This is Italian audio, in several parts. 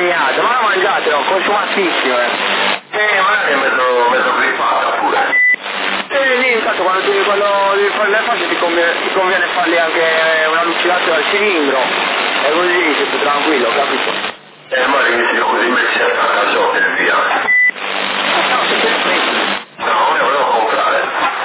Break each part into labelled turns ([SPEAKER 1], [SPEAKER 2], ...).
[SPEAKER 1] niente, ma la mangiate, no, consumatissimo,
[SPEAKER 2] magari è mezzo grippata pure.
[SPEAKER 1] Lì intanto quando devi fare le fasce ti conviene fargli anche una lucidazione al cilindro, e così sei più tranquillo, capito?
[SPEAKER 2] Ma all'inizio così messi a stare sotto e via.
[SPEAKER 1] No, se te preso.
[SPEAKER 2] No, io volevo comprare.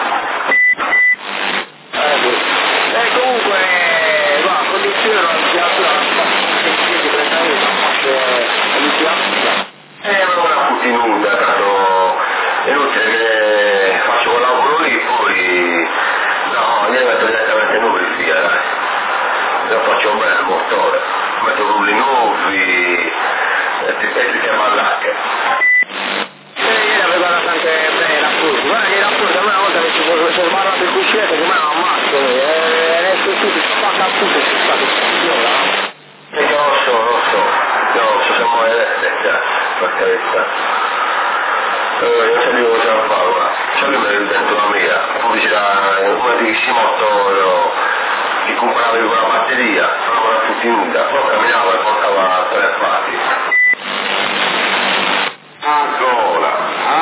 [SPEAKER 1] Comunque, guarda, condizione la lucidatura, ti prende una fascia lucidatura.
[SPEAKER 2] Ma una putinuda, tanto è inutile che faccio quel lavoro lì, poi no, io metto direttamente nuovi via, dai. Io faccio un bel motore, metto rulli nuovi e ti chiama all'acche.
[SPEAKER 1] Ieri avevo guardato anche bene i rapporti, guarda che i rapporti a me una volta che ci ho sbarrato il cuscinetto che me lo ammazzo, esce tutto, si spacca tutto, si spacca tutto.
[SPEAKER 2] Lo so, siamo elettrica, per carità. Io sapevo cosa da fare, guarda. Sapevo che dentro la mia, pubblicità, una di Simotto, che comprava con la batteria, però una putinuda, poi camminava e portava 3 fatti. Ancora.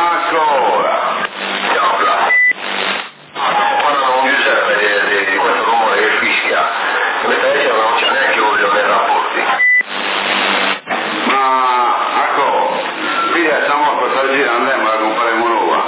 [SPEAKER 2] Diavla. Parlano con Giuseppe di questo rumore che fischia, come te non c'è neanche olio nei rapporti. Ma, ecco, figlia, stavolta sta girando e me la compreremo nuova.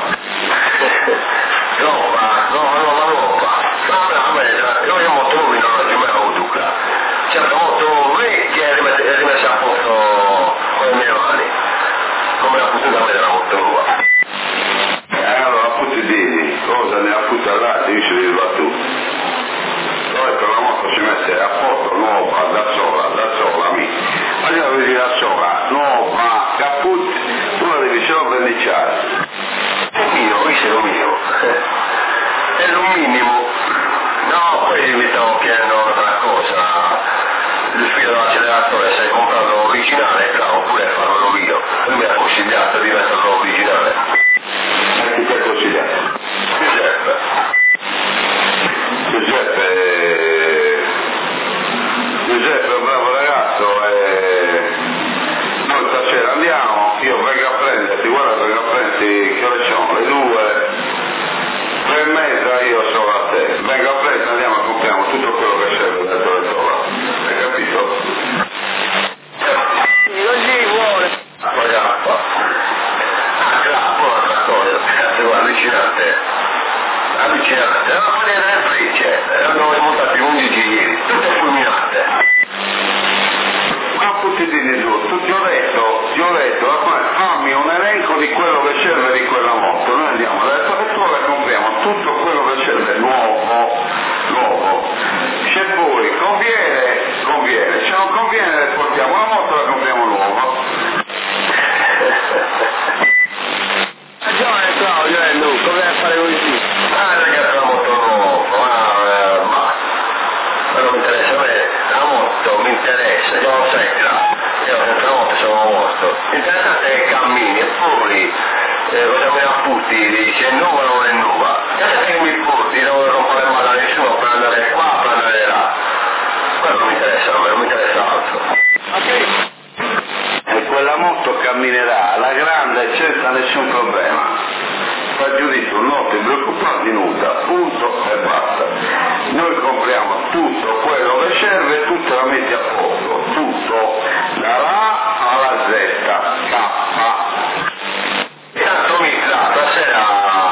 [SPEAKER 2] Nuova. No, io molto nuovi non ho mai avuto. Certo, molto vecchia e rimessa a posto con le mie mani. Come la puttana me era molto nuova. Allora, appunto di cosa ne ha appunto all'arte, io ci devo a tu. Poi per la moto ci mette a posto nuova, da sola, amici. Ma io la vedi da sola, nuova, caput, tu la devi solo verniciare. È mio, questo è lo mio. È lo minimo. No, poi mi stavo chiedendo un'altra cosa. Il filo dell'acceleratore, se hai comprato l'originale, bravo, pure farlo io. Lui mi ha consigliato di metterlo originale. E chi ti ha consigliato? Giuseppe è un bravo ragazzo e noi stasera andiamo, io vengo a prenderti, guarda, vengo a prenderti che ore sono, le 2, 3:30 io sono a te, vengo a prendere, andiamo e compriamo tutto quello che serve dentro le tova, hai capito?
[SPEAKER 1] Non ci vuole.
[SPEAKER 2] Poi acqua. Un'altra cosa, cazzo, guarda, avvicinate, la maniera è frice, erano montati 11 ieri, tutte fulminate. Ma tutti di giù, ti ho detto, fammi un elenco di quello che serve di quella moto, noi andiamo alla vettura e compriamo tutto quello che serve nuovo. Se poi conviene, se non conviene portiamo la moto e la compriamo nuova.
[SPEAKER 1] Claudio e Lu, come fare così?
[SPEAKER 2] Ragazzi, la moto nuova, ma non mi interessa, a me la moto mi interessa, io non sai, io senza moto sono morto. Interessante è che cammini e poi cosa mi apputti, dice nuova o non è nuova. Se che mi putti, non rompere male a nessuno per andare qua, per andare là. Quello non mi interessa, non mi interessa altro.
[SPEAKER 1] Ok.
[SPEAKER 2] E quella moto camminerà alla grande senza nessun problema. Fa giudizio, non ti preoccupare di nulla, punto e basta. Noi compriamo tutto quello che serve, tutto la metti a posto, tutto, dalla A alla Z, K. Tanto mica, stasera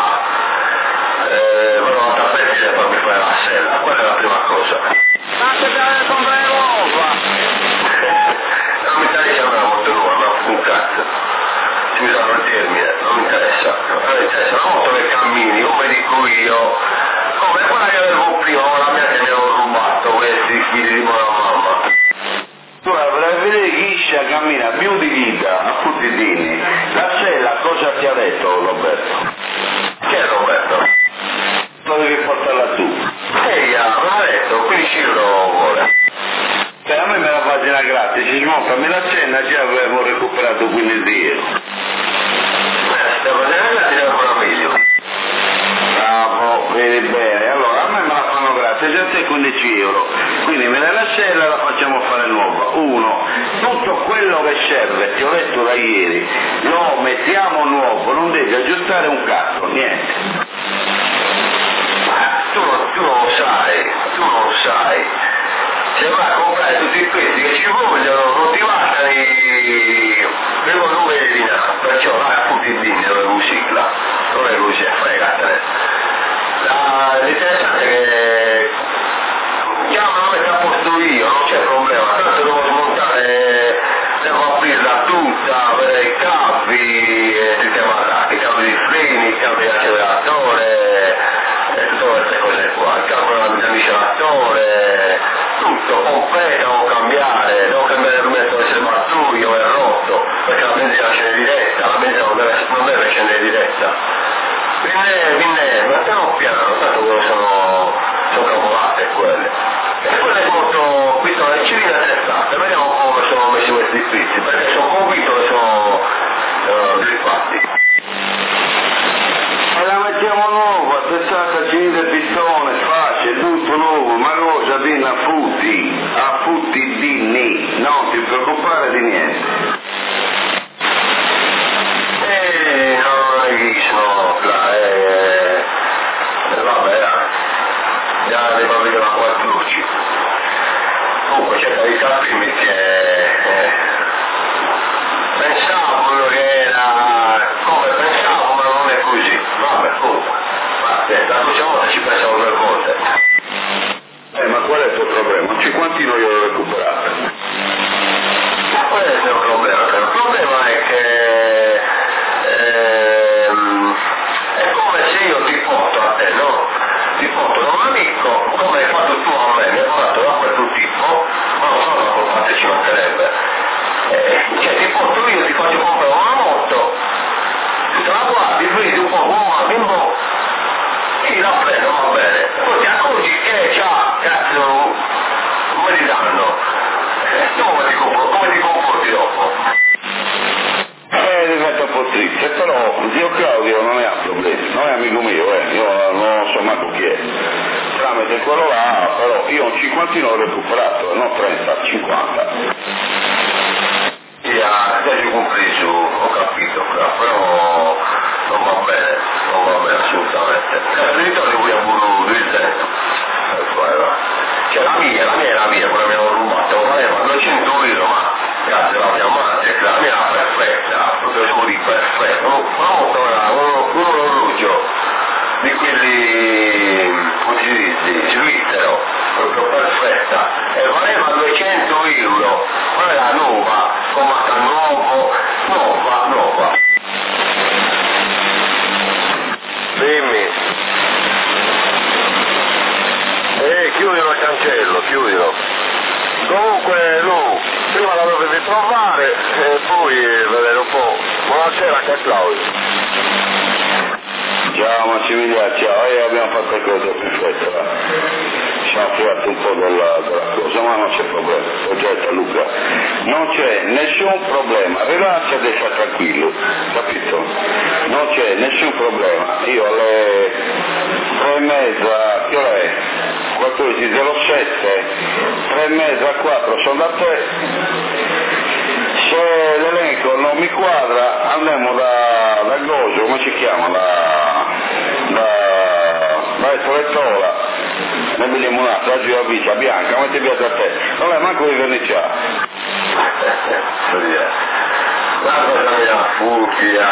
[SPEAKER 2] vado a tappetire per farmi fare la sella, quella è la prima cosa.
[SPEAKER 1] Ma che deve comprare nuova?
[SPEAKER 2] Non mi interessa una moto nuova, ma un cazzo. Scusate il termine, non mi interessa. Non mi interessa la moto che cammini, come dico io, come quella che avevo prima, la mia che mi avevo rubato, questi figli di buona mamma. Tu avrai vedere Ghiscia cammina più di vita, a puttini. La sella cosa ti ha detto Roberto? Chi è Roberto? Lo devi portarla tu. Me l'ha detto, 15 euro vuole. A me me la pagina gratis, si smonta, me la cena già avevo recuperato 15 euro. Devo dire ti devo ancora meglio. Bravo, vedi bene, allora a me me la fanno gratis, a te 15 euro, quindi me la sella la facciamo fare nuova. Uno, tutto quello
[SPEAKER 3] quello che serve, ti ho detto da ieri, lo mettiamo nuovo, non devi aggiustare un cazzo, niente.
[SPEAKER 2] Ma tu non sai, se vai a comprare tutti questi che ci vogliono, non ti bastano i primo numeri di nato, perciò vai a tutti i dini dove musicla, non è così, fregatene. L'interessante è che chiamano a mettere a posto io, non c'è problema, tanto devo smontare, devo aprirla tutta, vedere i cavi, i cavi di freni, i cavi di acceleratore, e tutte queste cose qua, il cavo dell'ammiscelatore, tutto completo, devo cambiare il mezzo del serbatoio, è rotto, perché la benzina scende diretta, la benzina non deve scendere diretta. Vinne, ma stiamo piano, tanto sono cavolate quelle. E quelle molto, qui sono le civili attrezzate, vediamo come sono messi questi pizzi, perché sono convinto che sono grippati.
[SPEAKER 3] Ma la mettiamo nuova, attrezzata, civile, pistone, fasce, tutto nuovo, ma cosa viene a futti dinni, non ti preoccupare di niente.
[SPEAKER 2] Devo vedere la quattrucci. Comunque cerca di capirmi che pensavo quello che era come pensavo, ma non è così. Vabbè, comunque. La prossima volta ci pensavo 2 volte.
[SPEAKER 3] Ma qual è il tuo problema? Un cinquantino io l'ho recuperato.
[SPEAKER 2] Ma qual è il mio problema? Il problema è che è come se io ti porto a te, no? Ti porto da un amico, come hai fatto tu a me, mi hai portato da quel tipo, ma non sono una colpata, ci mancherebbe. Cioè ti porto io, ti faccio comprare una moto, tu te la guardi, vedi un po' come bimbo, sì, la prendo, va bene. Poi ti accorgi che c'ha, cazzo, come ti danno? Tu come ti comporti dopo?
[SPEAKER 3] Diventa un po' triste, però zio Claudio non ne ha problemi, non è amico mio, io non so manco chi è, tramite quello là, però io un cinquantino l'ho recuperato, non 30, 50.
[SPEAKER 2] Sì, adesso ho compreso, ho capito, però non va bene assolutamente. Addirittura li voglio pure il dentro. Cioè la mia è la mia, quella mi hanno rubato, valeva 200 euro, ma grazie alla mia madre, la mia era perfetta, proprio solo di perfetta, una moto era un orologio di quelli, come si dice, svizzero, proprio perfetta, e valeva 200 euro, ma era nuova, comata nuova. Dimmi. Chiudilo il cancello, chiudilo. Comunque Lu, prima la dovevi trovare e poi vedere un po'. Buonasera anche a Claudio.
[SPEAKER 3] Ciao Massimiliano, ciao, abbiamo fatto il cosa perfetto, ci ha fatto un po' della cosa, ma non c'è problema, progetto Luca, non c'è nessun problema, rilassati e sta tranquillo, capito? Non c'è nessun problema, io alle 3:30, che ora è? 14:07, 3:30, 4 sono da te, se l'elenco non mi quadra andiamo da Gojo, come si chiama? Da Estrettola, ne vediamo un'altra, oggi la vita bianca, ma ti piace a te, non è manco di verniciare.
[SPEAKER 2] La cosa mia fucchia,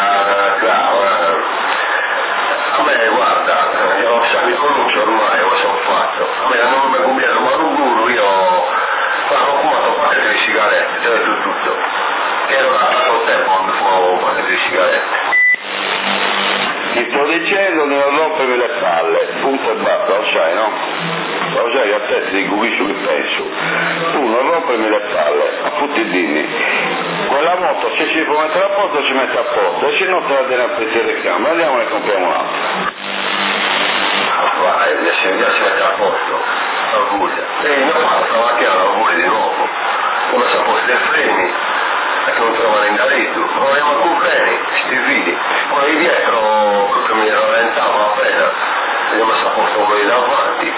[SPEAKER 2] a me guarda, io mi conosco ormai, lo so fatto, a me non mi conviene, ma non duro, io ho fumato un pacchetto di sigarette, te l'ho detto tutto, che ero da tanto tempo quando fumavo un pacchetto di sigarette.
[SPEAKER 3] Ti sto dicendo di non rompermi le palle, punto e basta, lo sai, no? Lo sai che a te ti dico qui che penso. Tu non rompermi le palle, a tutti i dini. Quella moto se si può mettere a posto si mette a posto, e se no te la tieni a pezzettare il cambio, andiamo e compriamo un'altra.
[SPEAKER 2] Vai, già si mette a posto, auguri. E mio padre stamattina auguri di nuovo, come si ha posto i freni, perché non trovano in galetto, non abbiamo alcun freni, sti fili, poi dietro proprio mi rallentavo appena, abbiamo messo a posto quelli davanti,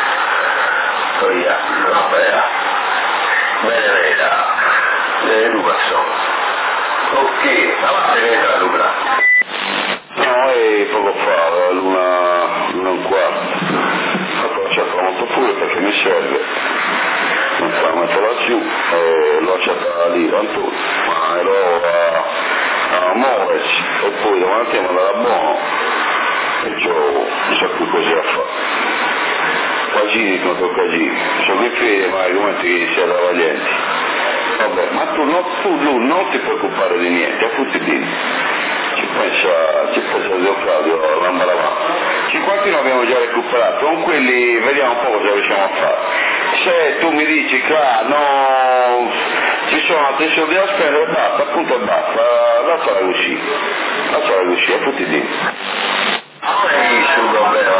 [SPEAKER 2] poi vabbè, bene, Luca, so. Ok, avanti che entra Luca.
[SPEAKER 3] No, e poco fa, l'1:15. Ho lasciato molto pure perché mi serve. Non fa metto laggiù e l'ho lasciata lì Antonio, ma ero a muoversi e poi davanti mi andava buono e non so più così a fare. Casini contro casini, sono che fede ma come ti sia da valienti. Vabbè, ma tu non ti preoccupare di niente, a tutti bene. Ci pensa Dio Claudio, l'ambaravà. 51 abbiamo già recuperato, con quelli vediamo un po' cosa riusciamo a fare. Se tu mi dici che no, ci sono altri soldi da spendere, basta, appunto e basta, lasciala così, a tutti bene.
[SPEAKER 2] Non è il problema,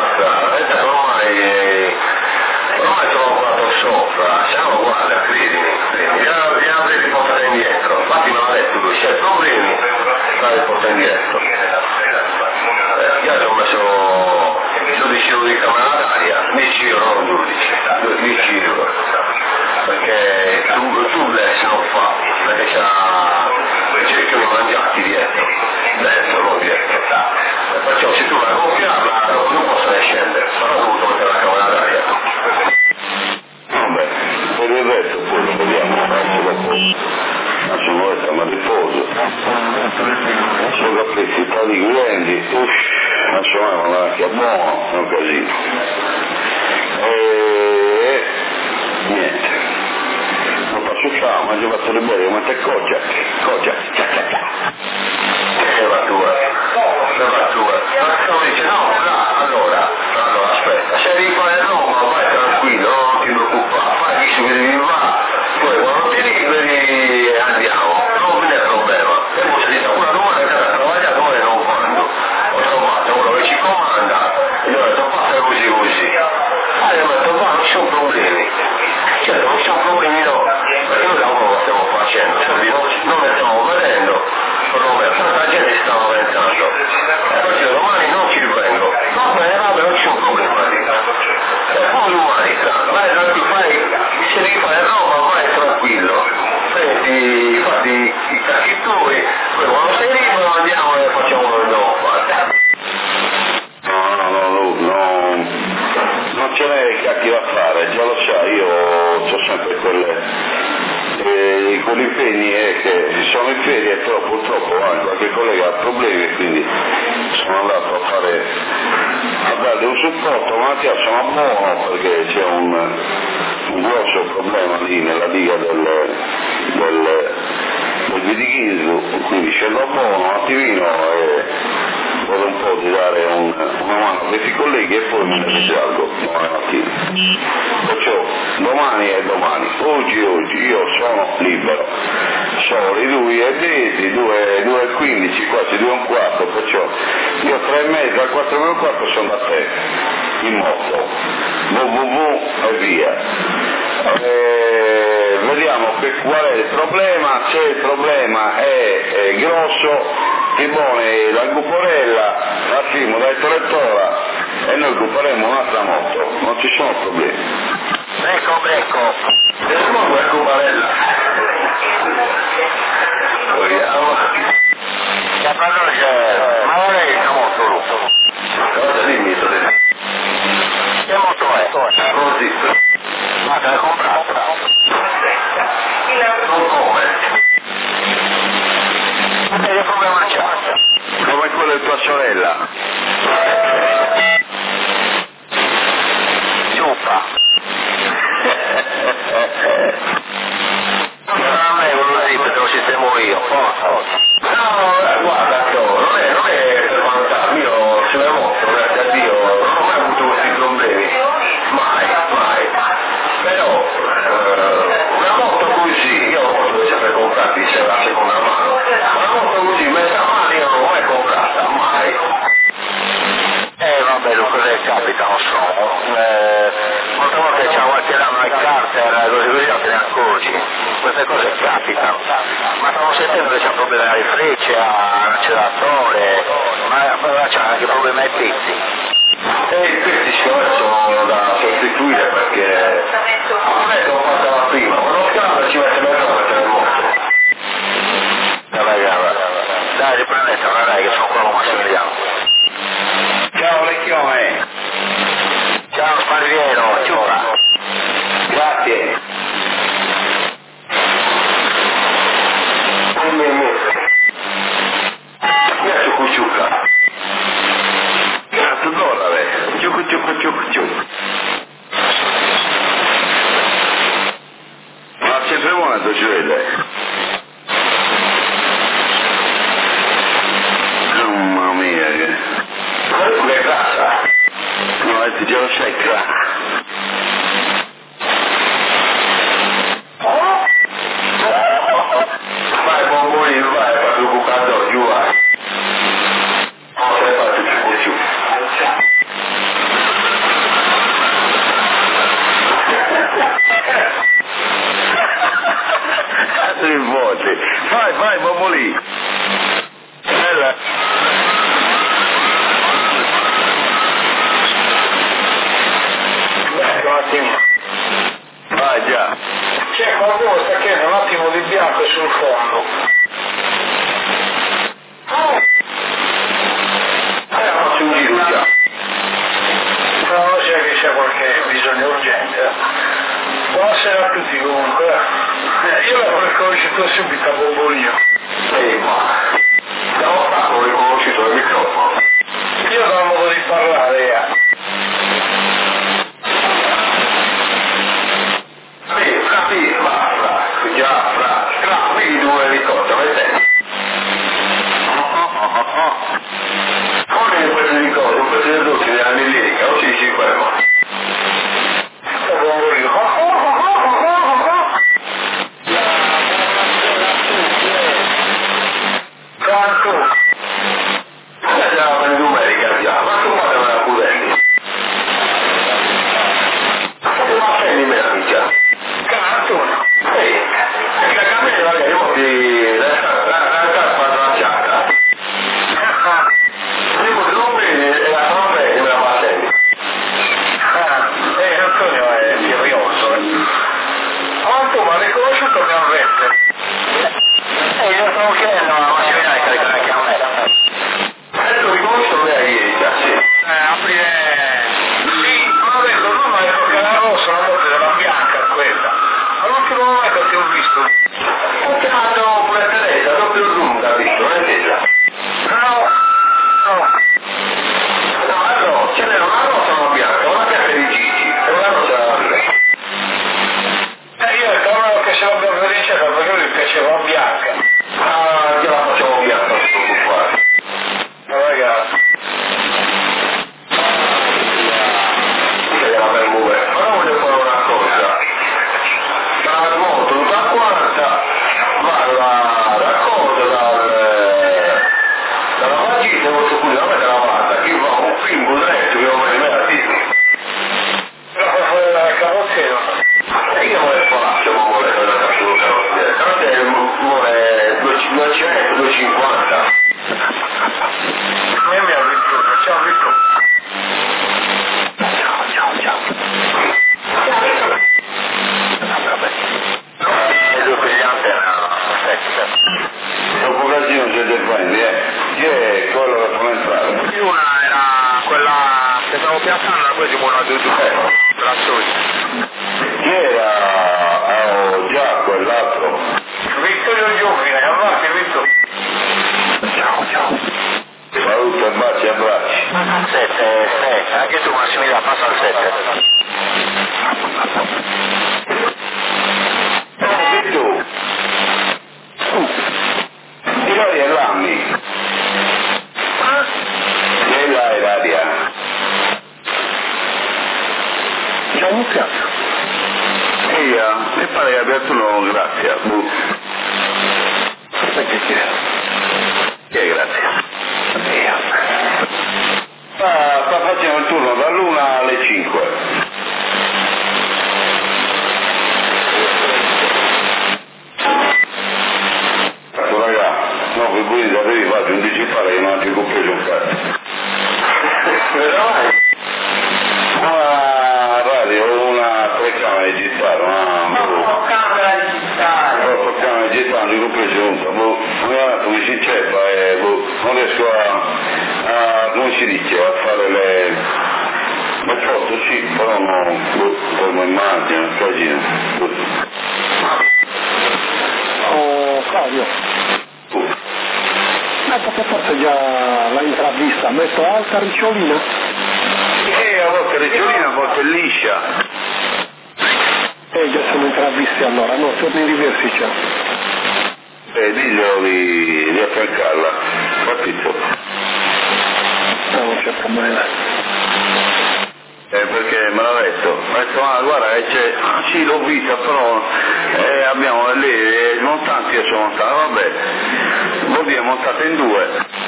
[SPEAKER 2] ormai sono andato sopra, siamo uguali, credimi, gliela avrei riportata indietro, infatti non ha detto lui, se hai problemi, la riporta indietro. Io ho messo 12 euro di camera d'aria, 10 euro, non 10 euro, perché tu adesso non fa, perché cercano di mangiarti dietro, dentro, non dietro. Perciò se tu vai a gonfiarla non possono scendere, però ho dovuto mettere la camera d'aria.
[SPEAKER 3] Vabbè, per il resto poi lo vediamo, adesso noi stiamo a riposo, sono capacità di clienti, insomma non è anche buono, è un casino. E niente, non faccio ciao, mangio fatto le belle, ma te coccia, ma dice no, allora, aspetta, se devi fare Roma vai tranquillo, non ti preoccupare, fai chi si devi va, poi quando ti liberi andiamo, non è problema. E poi si dice una domanda che ha lavorato e non quando, ho trovato uno che ci comanda e gli ho detto fate così, io ho detto ma non ci sono problemi, certo non ci sono problemi no, perché noi lavoro lo stiamo facendo, non ne stiamo vedendo, perlomeno tanta gente si sta lamentando. Domani non ci rivengo, va bene, non c'è un problema lì. E poi l'umanità, vai tranquillo, se devi fare roba vai tranquillo, prendi, fatti i cacchi tuoi, poi quando sei libero andiamo e facciamo quello che dobbiamo fare. Non ce n'è cacchi da fare, già lo sai, io ho sempre quegli impegni che sono in ferie, però purtroppo qualche collega ha problemi e quindi sono andato a dargli un supporto, ma sono buono perché c'è un grosso problema lì nella liga del Vitighismo, quindi scendo buono un attimino e voglio un po' di dare una mano a questi colleghi e poi me ne risalgo domani mattina. Perciò domani è domani, oggi io sono libero, sono le 2:10, 2:15, quasi 2:15, perciò io 3:30, 4:15 sono da te, in moto, www e via. Vediamo qual è il problema, se il problema è grosso, Tibone la Guporella, la Simo dai Torettora e noi occuperemo un'altra moto, non ci sono problemi.
[SPEAKER 2] Ecco, vediamo la Guporella. Vogliamo. La padrona c'è, ma non è una moto lungo. Cosa dimmi, che moto è? Così. Ma te l'hai comprata? Non come? Ma che problema c'è?
[SPEAKER 3] Come quello di tua sorella.
[SPEAKER 2] Zuppa. Non è così perché lo sistemo io, forza. No, guarda, non è per vantarmi, io ce l'ho moto, grazie a Dio, non ho mai avuto questi problemi. Mai. Però una moto così, io la moto devo sempre comprarti se la seconda mano, una moto così messa a mano io non l'ho mai comprata, mai. Vabbè, le cose che capitano sono, molte volte c'è qualche danno al carter, così non te ne accorgi, queste cose capitano, ma stavo sentendo che c'è un problema alle frecce, all'acceleratore, ma c'è anche problemi ai pezzi. E i pezzi sono da sostituire perché a me l'ho fatta prima, ma non scala ci mette meno a mettere il moto.
[SPEAKER 3] volte. Vai, Bobolì. Bella.
[SPEAKER 1] Un attimo.
[SPEAKER 3] Vai già.
[SPEAKER 1] C'è qualcuno sta chiedendo un attimo di bianco sul fondo.
[SPEAKER 2] Faccio un giro già.
[SPEAKER 1] No, c'è che c'è qualche bisogno urgente. Buonasera a tutti comunque. Io l'avevo riconosciuto subito a Bombolino.
[SPEAKER 2] Ma siamo stato riconosciuto il microfono.
[SPEAKER 1] Io non ho modo di parlare,
[SPEAKER 2] Vedi due ricordi, vedete? Come in questo ricordo, un pezzo della millirica, non si ferma.
[SPEAKER 1] Quanto?
[SPEAKER 2] Andiamo in numerica già, ma tu fate una pudente. Fate una penny mera mica.
[SPEAKER 1] Canto?
[SPEAKER 2] Sì, la camera la carpa tracciata. Dico non bene, e la non bene me la passetti.
[SPEAKER 1] Antonio è furioso. Quanto mi ha riconosciuto che non vede? Io stavo chiedendo alla macchina di caricare anche a me.
[SPEAKER 2] Lo riconosco me ieri già, sì.
[SPEAKER 1] Aprire... Sì, ma ho detto, no, ma è perché la rossa, la morte della bianca quella. All'ultimo momento ti ho visto.
[SPEAKER 2] Ho chiamato pure Teresa, doppio zoom, capito? Non è vero?
[SPEAKER 1] No.
[SPEAKER 2] No, ce n'era una rosa e una bianca di Gigi, e una rosa della Maria.
[SPEAKER 1] Io ricordo che ce l'abbiamo vincita perché lui piaceva la bianca.
[SPEAKER 2] Ah, io la facciamo bianca, non si preoccupare.
[SPEAKER 1] Ragazzi.
[SPEAKER 2] Che era per muovere. Ma non voglio fare una cosa. La moto da 40 va la cosa dalla vagina molto qui, non è della vata, che va un pingo dretto che non me ne a Disney.
[SPEAKER 1] La carrozzeria.
[SPEAKER 2] E io non è faccio, ma vuole fare la carrozzeria. Tanto vuole 200, 250.
[SPEAKER 1] Io mi ha visto, ciao Vitto.
[SPEAKER 2] Ciao.
[SPEAKER 1] E due pigliante erano
[SPEAKER 3] Dopo casino c'è del Fendi, Chi è quello che può entrare?
[SPEAKER 1] una era quella che stavo piazzando, poi si muore a due la solita.
[SPEAKER 3] Chi era? Già quell'altro.
[SPEAKER 1] Vittorio Giuffine, avanti Vitto. Ciao.
[SPEAKER 3] Saluto e baci e abbracci.
[SPEAKER 1] 7, anche tu Massimiliano, passa al 7.
[SPEAKER 3] Tu. Ilaria e Lammi. E là Ilaria.
[SPEAKER 1] Ciao Luca.
[SPEAKER 3] Mi pare che abbia tu no, grazie. Chi è grazie? Facciamo il turno dall'1 alle 5. Raga, no, che voi avevi fatto un digitale che non ti ho preso un cazzo. Una radio, una telecamera digitale,
[SPEAKER 1] Camera digitale.
[SPEAKER 3] Ho camera digitale, non ti ho preso un cazzo. Come si ceppa, non riesco come si dice, a fare le foto, sì, però non come immagine, un casino.
[SPEAKER 1] Fabio. Ma perché forse già l'ha intravista, ha messo alta ricciolina?
[SPEAKER 3] A volte ricciolina, a volte liscia.
[SPEAKER 1] Già sono intravisti allora, no, torni in riversica.
[SPEAKER 3] Diglielo di affiancarla, capito?
[SPEAKER 1] Non c'è problema.
[SPEAKER 3] Perché me l'ha detto, guarda che c'è, sì l'ho vista però abbiamo lì montanti io sono montato, vabbè, vuol dire montate in due.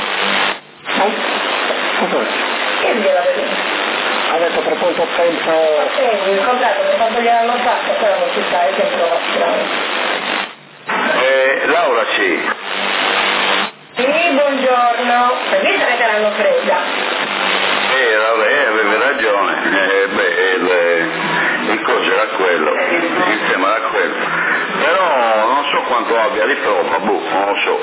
[SPEAKER 4] Che gliela vedete?
[SPEAKER 1] Ha detto per quanto tempo...
[SPEAKER 4] Il contratto mi ha fatto gliela l'ho fatta, però non si sa, è sempre una strada.
[SPEAKER 3] Laura sì.
[SPEAKER 4] Sì, buongiorno. Visto che te l'hanno presa.
[SPEAKER 3] Laura, avevi ragione. Il coso era quello, il tema era quello. Però non so quanto abbia di prova, non lo so.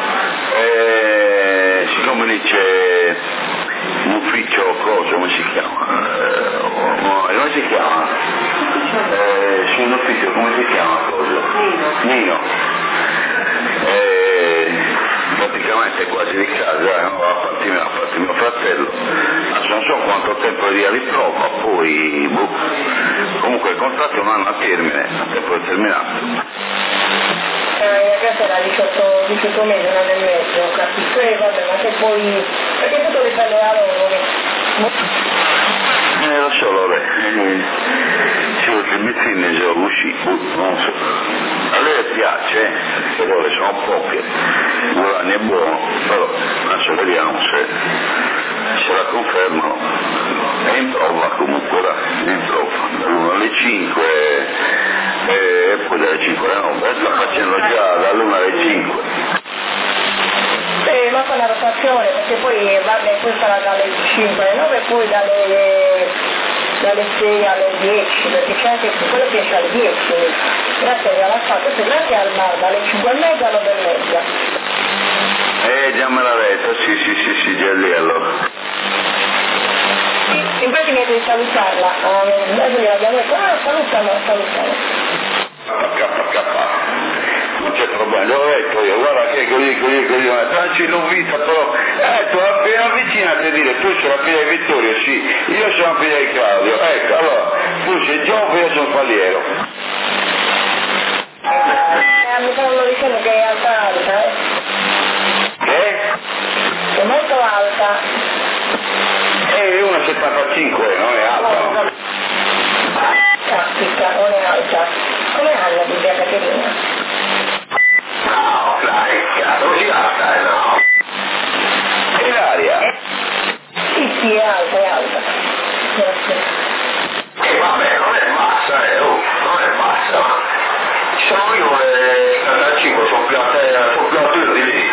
[SPEAKER 3] Siccome lì c'è un ufficio cosa, come si chiama? Come si chiama? C'è un ufficio, come si chiama cosa? Nino. Praticamente quasi di casa, a parte mio fratello. Adesso non so quanto tempo dia di prova, poi comunque il contratto è un anno a termine, a tempo è terminato.
[SPEAKER 4] Questo era 18 mesi, un anno e mezzo, capito? Vabbè, ma se poi... perché tutto dipende da loro.
[SPEAKER 3] Lo so, Lore, solo che mi fine sono uscito, non so. A lei piace, che loro sono poche, Guarani è buono, però adesso vediamo se la confermano. È in prova comunque, è in prova, dall'1 alle 5 e poi dalle 5 alle 9, sta facendo già dall'1 alle 5.
[SPEAKER 4] Ma fa la rotazione, perché poi vabbè, poi sarà dalle 5 alle 9 e poi dalle 6 alle 10, perché c'è anche quello che esce alle 10, grazie all'asfalto, grazie al bar, dalle 5 e mezza alle 9 e mezza.
[SPEAKER 3] Già me l'ha detto, sì, già lì allora.
[SPEAKER 4] Infatti niente di salutarla, adesso gliel'abbiamo detto, salutala.
[SPEAKER 3] Non c'è problema, l'ho detto io, guarda che così, ma tanci l'ho vista però, tu appena avvicinati a dire, tu sei la figlia di Vittorio, sì, io sono la figlia di Claudio, ecco, allora, tu sei Giove e io sono Faliero.
[SPEAKER 4] Mi stavano dicendo che è alta,
[SPEAKER 3] Che?
[SPEAKER 4] È molto alta.
[SPEAKER 3] È 1,75, non è alta.
[SPEAKER 4] Caspita, non è alta. Come Anna di Via Caterina?
[SPEAKER 2] No, dai, cazzo, si alta, no.
[SPEAKER 3] E l'aria?
[SPEAKER 4] Sì, è alta. Grazie.
[SPEAKER 2] Vabbè, non è bassa, non è bassa. Sono io e 75, sono più alto di lì.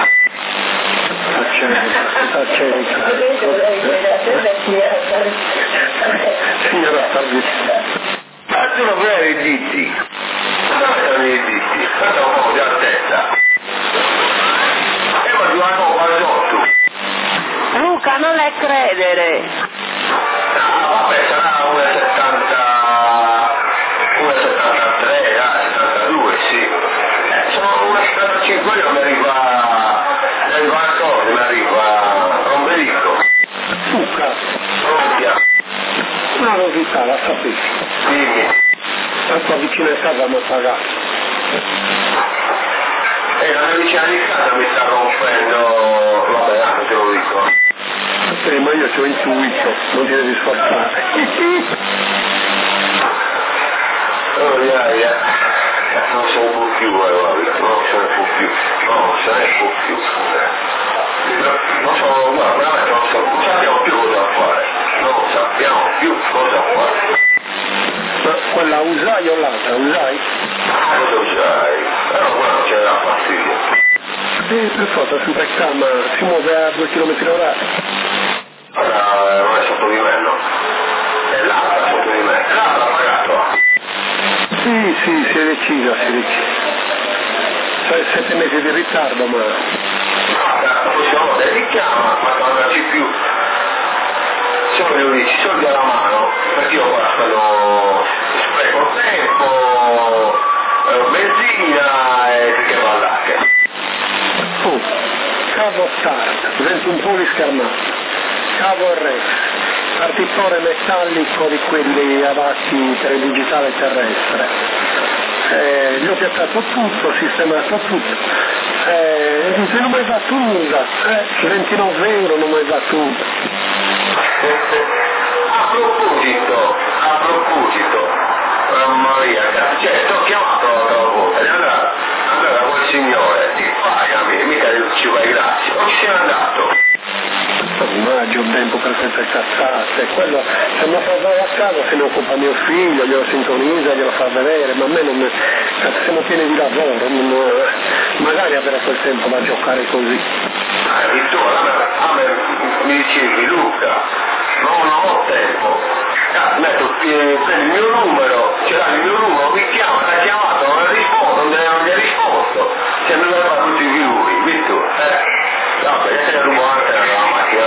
[SPEAKER 3] Signora Salvini. Ma tu lo vuoi i diti?
[SPEAKER 2] Dove i diti? Guarda un po' di altezza. Ma ti vanno qua sotto.
[SPEAKER 5] Luca, non le credere.
[SPEAKER 2] Vabbè, sarà 1,73, 72, sì. Sono 1,75, io mi arriva a corda, mi arriva a ombelico.
[SPEAKER 3] Luca, una novità, la sapessi.
[SPEAKER 2] Dimmi.
[SPEAKER 3] La tua vicina di casa mi ha pagato.
[SPEAKER 2] La mia vicina di casa mi sta rompendo, vabbè, non te lo dico.
[SPEAKER 3] Ma io ci ho intuito, non ti devi sforzare.
[SPEAKER 2] Oh, non se ne può più, guarda, non se ne può più. Non so, guarda, veramente non sappiamo più cosa fare. Non sappiamo più cosa fare.
[SPEAKER 3] Ma quella usai o l'altra? Usai?
[SPEAKER 2] Cosa usai? Però quella non c'era fastidio.
[SPEAKER 3] Per forza, si calma, si muove a 2 km/h.
[SPEAKER 2] Allora, non è sotto livello. È l'altra sotto livello. L'altra ha pagato.
[SPEAKER 3] Sì, si è decisa. Cioè 7 mesi di ritardo, ma...
[SPEAKER 2] La prossima volta richiama, ma non andarci più. Sono gli unici soldi alla mano, perché io qua spreco tempo, benzina e che vallacche.
[SPEAKER 3] Cavo start, 21 poli schermato, cavo RX, partitore metallico di quelli adatti per il digitale terrestre. Gli ho piazzato tutto, sistemato tutto. Dice non mi hai fatto nulla, 29 euro non mi hai fatto nulla.
[SPEAKER 2] A proposito, Maria, cioè, ti ho chiamato l'altra volta, devi andare da quel signore, ti pagami, mica ci fai grazie, non ci sei andato.
[SPEAKER 6] maggio, un tempo per queste cazzate, quello se mi fa andare a casa se ne occupa mio figlio, glielo sintonizza, glielo fa vedere, ma a me non siamo pieni di lavoro, magari avere quel tempo da giocare così.
[SPEAKER 2] Tu, mi dicevi Luca, non ho tempo, per il mio numero, ce l'ha il mio numero, mi chiama, l'ha chiamato, non ha risposto, non gli ha risposto, se non l'ha fatto tutti lui, visto? Vabbè, se rubo anche la macchina,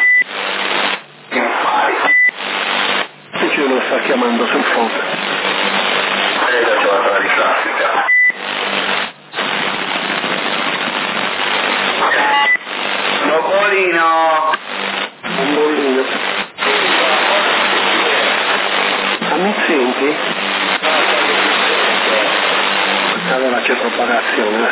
[SPEAKER 2] impari.
[SPEAKER 6] E ce lo sta chiamando sul fondo.
[SPEAKER 2] Io c'ho la riflastica.
[SPEAKER 3] Boccolino!
[SPEAKER 6] Un bollino. Ma mi senti? Allora c'è propagazione.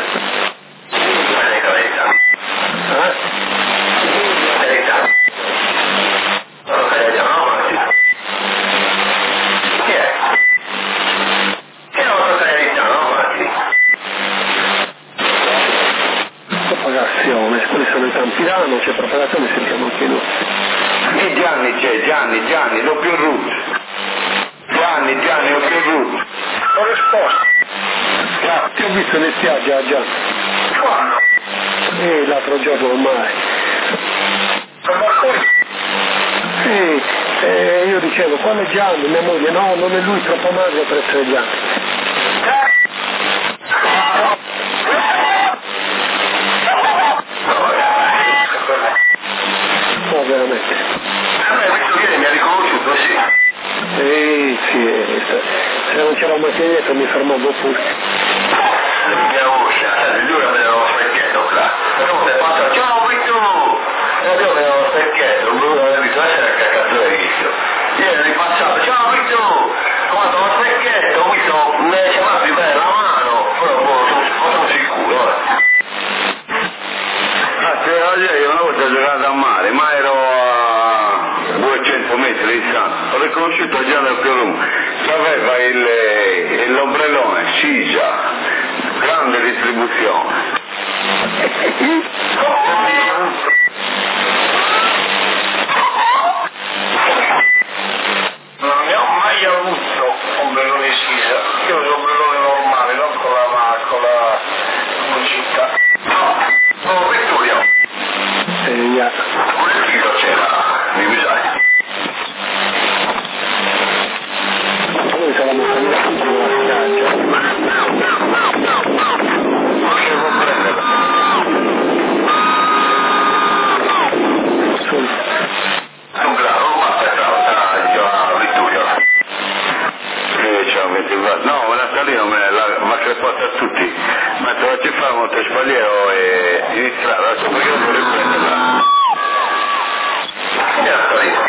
[SPEAKER 6] Propagazione, quelli sono i Campirano, c'è propagazione, sentiamo anche noi.
[SPEAKER 3] E Gianni c'è, Gianni, doppio root. Gianni, doppio root.
[SPEAKER 2] Ho risposto.
[SPEAKER 6] Ti ho visto in spiaggia già.
[SPEAKER 2] Quando?
[SPEAKER 6] L'altro giorno ormai.
[SPEAKER 2] Con Marconi?
[SPEAKER 6] Io dicevo, quale Gianni? Mia moglie, no, non è lui, troppo magro per essere Gianni. No, veramente.
[SPEAKER 2] Questo ieri mi ha riconosciuto, sì.
[SPEAKER 6] Sì, se non c'era un macchinetto mi fermavo pure.
[SPEAKER 2] Mia voce, lui aveva uno specchietto qua. Però se passa, ciao Vittu! E io avevo uno specchietto, lui aveva visto, essere che cazzo hai visto? Ieri è ripassato, ciao Vittu! Quando ho uno specchietto, ho visto, mi è chiamato di bene la mano, però sono sicuro,
[SPEAKER 3] Io una volta ho giocato a mare, ma ero a 200 metri di distanza, ho riconosciuto già dal più aveva l'ombrellone, Sigia, grande distribuzione.
[SPEAKER 2] Non ne ho mai avuto ombrellone Sisa, io ho l'ombrellone normale, non con la musicità. No, Vittorio. Pure il filo c'era, mi sa.
[SPEAKER 6] Noi stavamo camminando sulla spiaggia.
[SPEAKER 2] Ma che devo prendere? Non grave, non basta, io a Vittorio.
[SPEAKER 3] C'è un 24. No, ma Natalino mi ha crepato a tutti. Ma te faccio fare un spaliero e in strada, adesso perché non devo riprenderla.
[SPEAKER 2] Che è Natalino?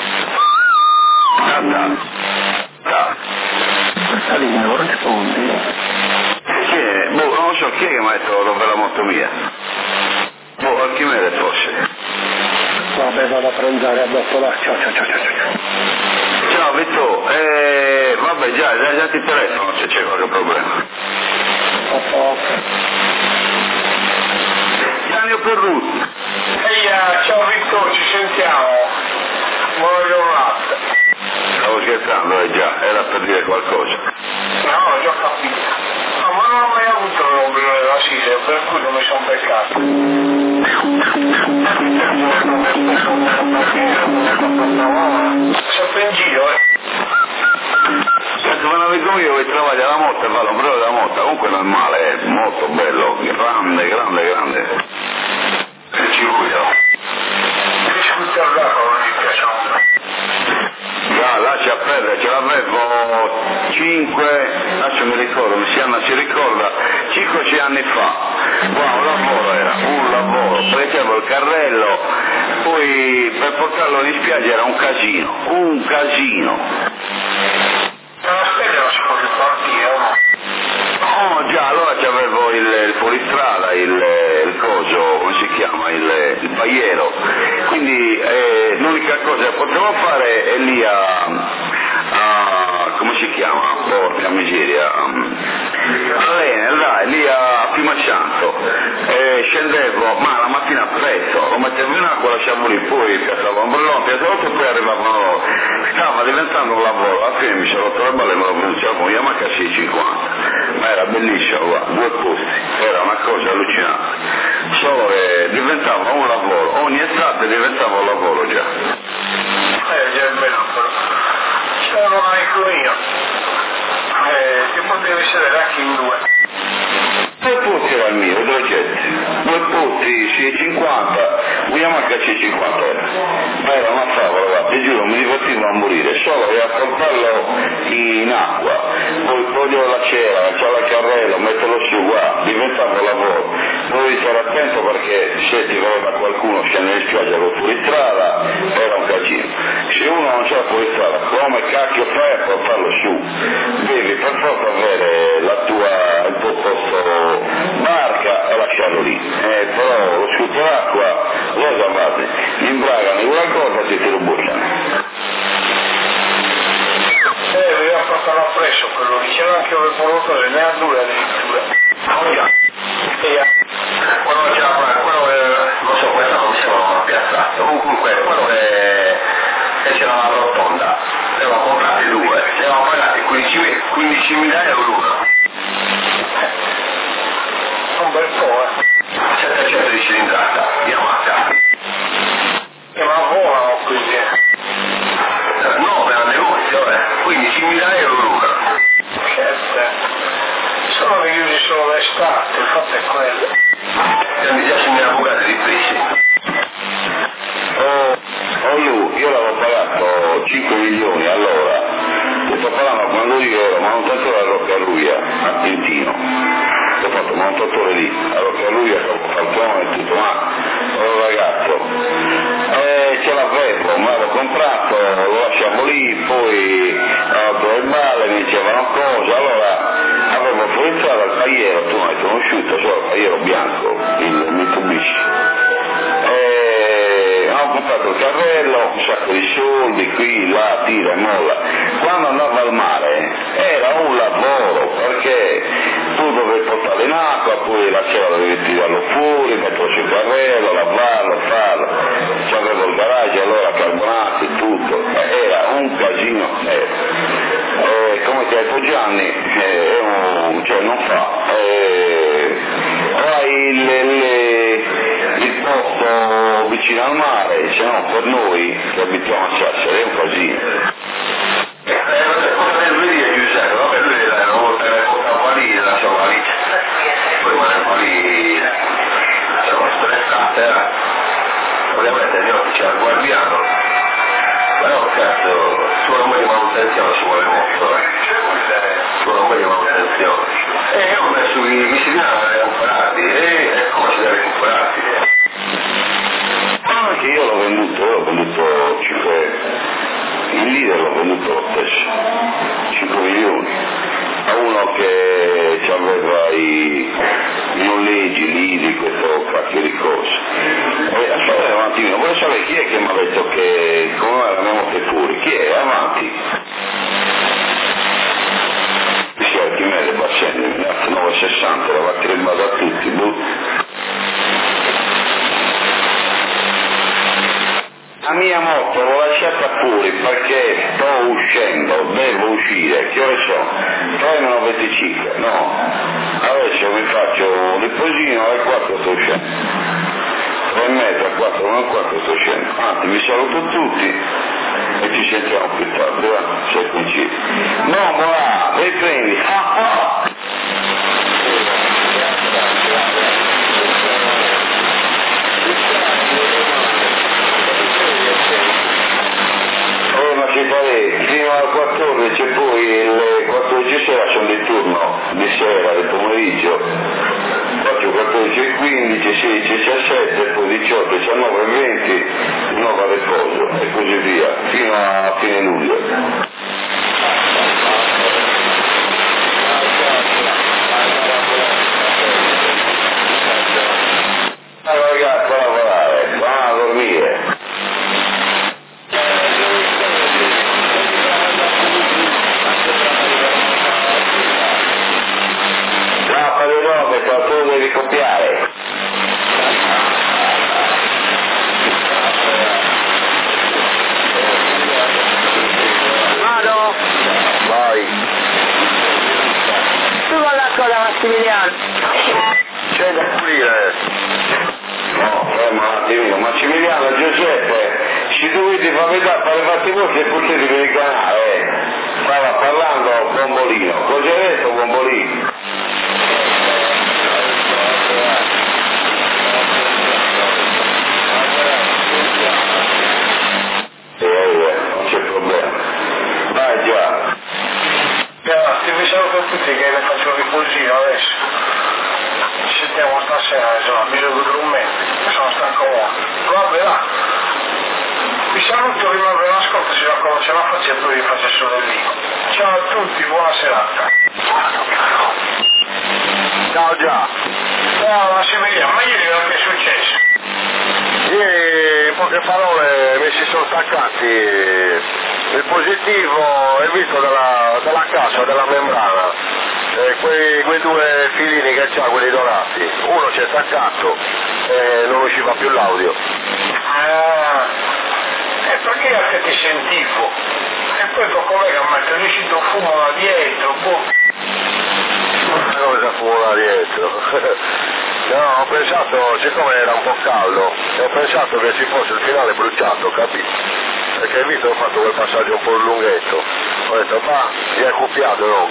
[SPEAKER 6] Salino, rispondi.
[SPEAKER 3] Non lo so, chi è che mi ha detto dove la moto mia? Archimede forse.
[SPEAKER 6] Vabbè, vado a pranzare addosso là. Ciao.
[SPEAKER 3] Ciao Vitto, vabbè già ti telefono se c'è qualche problema. Gianni Perruti.
[SPEAKER 2] Ciao Vittorio, ci sentiamo. Buona giornata.
[SPEAKER 3] Stavo scherzando, già, era per dire qualcosa.
[SPEAKER 2] No, ho già capito. No, ma non ho mai avuto l'ombrellone della Sisa, per cui non mi sono beccato. Sempre in giro,
[SPEAKER 3] Penso un amico mio che travaglia alla moto e fa l'ombrello della moto, comunque non è male, è molto bello, grande.
[SPEAKER 2] il circuito. Il circuito al lago non mi piace molto.
[SPEAKER 3] Lascia perdere, ce l'avevo 5, adesso mi ricordo, Luciana si ricorda, 5-6 anni fa. Wow, un lavoro, prendevo il carrello, poi per portarlo in spiaggia era un casino.
[SPEAKER 2] Ma aspetta, non si può più partire, o no?
[SPEAKER 3] No, già, allora c'avevo il fuoristrada, il coso, come si chiama, il paiero, quindi l'unica cosa che potevo fare è lì come si chiama, porca miseria, lì a Fiumesanto, scendevo, ma la mattina presto, non mettiamo in acqua, lasciamo lì, poi piazzavamo ombrellone, piazzavamo e poi arrivavano, stava diventando un lavoro, alla fine mi sono rotto le balle e me l'ho venuto con Yamaha 650, ma era bellissimo, guarda, 2 posti, era una cosa allucinante, solo che diventava un lavoro, ogni estate diventava un lavoro già.
[SPEAKER 2] Già è bello, c'era un amico io, che poteva essere anche in 2.
[SPEAKER 3] 2 posti era il mio, 2 getti, 2 posti, 650, un Yamaha 650 era, ma era una favola, guarda, ti giuro, mi divertivo a morire, solo che a portarlo in acqua, poi togliere la cera, lanciare la carrello, metterlo su, guarda, diventava un lavoro, dovevi stare attento perché se ti voleva qualcuno scendere in spiaggia con fuori strada, era un casino, se uno non c'era fuori strada, come cacchio fai a portarlo su? Devi per forza avere il tuo posto barca e lasciarlo lì, però lo scutto d'acqua, cosa fate? Imbragano in qualcosa e ti lo buttano.
[SPEAKER 2] Aveva portato appresso quello lì, c'era anche un riportatore, ne ha 2 addirittura.
[SPEAKER 3] Oh già.
[SPEAKER 2] Quello non so, questa non siamo piazzati, comunque quello che c'era la rotonda, ne avevamo comprati 2, ne avevamo pagati 15.000 euro l'uno. Un bel po',
[SPEAKER 3] 700 di cilindrata, Yamaha.
[SPEAKER 2] ma volano quindi.
[SPEAKER 3] No, per la negozio, 15.000 euro l'uno.
[SPEAKER 2] Certo, sono chiusi solo l'estate, il fatto è quello.
[SPEAKER 3] E mi piace mi avvocati di presi. Lui, io l'avevo pagato 5 milioni allora, ti sto parlando quando io ero manutenitore a Roccaluglia, a Tintino. Ho fatto montatore lì, a Roccaluglia, con Falcone e tutto, ma ero ragazzo. Ce l'avevo, me l'avevo comprato, lo lasciamo lì, poi ho le balle, mi dicevano cosa, allora avevo fuorizzata il pagliero, tu non hai conosciuto, solo il pagliero bianco, il Mitsubishi. Ho comprato il carrello, un sacco di soldi, qui, là, tira e molla. Quando andavo al mare era un lavoro, perché tu dovevi portarlo in acqua, poi la sera dovevi tirarlo fuori, metterlo sul carrello, lavarlo, farlo. C'avevo il garage, allora carbonati, tutto. Era un casino. Come ti ha detto Gianni, cioè non fa. Il posto vicino al mare, se no per noi che abitiamo a Sassari è un casino. Lui è Giuseppe, vabbè, lui era una volta che portava lì, lasciava lì, poi rimane lì, diciamo, stressante, ovviamente gli occhi c'era il guardiano, però cazzo, su un po' di manutenzione ci vuole molto, su un po' di manutenzione. E io ho messo i micidiali a recuperarli, e come si deve recuperarli? Anche io l'ho venduto 5, il leader l'ho venduto lo stesso, 5 milioni, a uno che aveva i noleggi lì di questo cacchio di cose. Aspetta un attimino, voglio sapere chi è che mi ha detto che come era la moto fuori, chi è? Avanti. Sì, Archimede Bassende, 960, la batteria da tutti, La mia moto l'ho lasciata fuori perché sto uscendo, devo uscire, che ore sono? 3:25, no, adesso mi faccio un riposino, alle 4 sto uscendo, 3:30, 4, 1:15 sto uscendo, anzi vi saluto tutti e ci sentiamo più tardi, se coincide. No, voilà, riprendi, fino al 14 e poi il 14 sera sono di turno di sera, di pomeriggio, faccio 14 e 15, 16 e 17, poi 18, 19 e 20 di nuovo a riposo e così via fino a fine luglio. Ragazzi, a lavorare, vanno a dormire. Tu devi copiare. No, fermo un attimino, Massimiliano, Giuseppe, ci dovete fare fatti voi e potete per il canale, stava parlando Bombolino, cosa hai detto Bombolino? Non c'è problema, vai già.
[SPEAKER 6] Ti pensavo per tutti che le faccio un riposino adesso. Ci sentiamo stasera, insomma, bisogno di un mese, sono stanco molto. Vabbè, va. Vi saluto, rimango in ascolto, se non ce la faccio e poi vi faccio solo lì. Ciao a tutti, buona serata.
[SPEAKER 3] Ciao già.
[SPEAKER 6] Ciao Massimiliano, ma ieri non è successo?
[SPEAKER 3] Ieri in poche parole mi si sono staccati il positivo è visto dalla cassa, della membrana, quei due filini che c'ha, quelli dorati, uno si è staccato e non usciva più l'audio.
[SPEAKER 6] E perché anche ti sentivo? E poi tuo collega mi ha detto, è uscito fumo là dietro,
[SPEAKER 3] Cosa fumo là dietro? No, ho pensato, siccome era un po' caldo, ho pensato che ci fosse il finale bruciato, capito? Perché hai visto ho fatto quel passaggio un po' lunghetto, ho detto gli è accoppiato, no?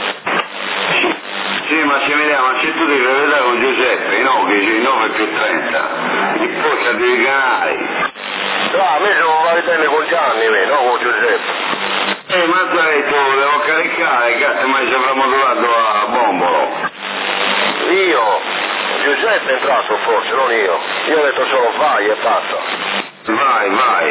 [SPEAKER 3] Sì, ma se tu devi vedere con Giuseppe, no, che c'è 9 più 30, il posto dei canali. No, a me non va bene con Gianni, no, con Giuseppe. Ma tu hai detto, devo caricare, cazzo, ma ci avrà modulato a Bombolo. Io? Giuseppe è entrato forse, non io. Io ho detto solo vai e basta. Vai.